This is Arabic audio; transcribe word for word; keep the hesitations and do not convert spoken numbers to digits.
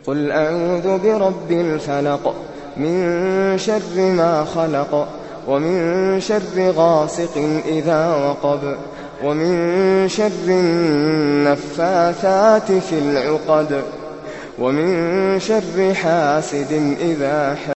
قل أعوذ برب الفلق من شر ما خلق ومن شر غاسق إذا وقب ومن شر النفاثات في العقد ومن شر حاسد إذا حسد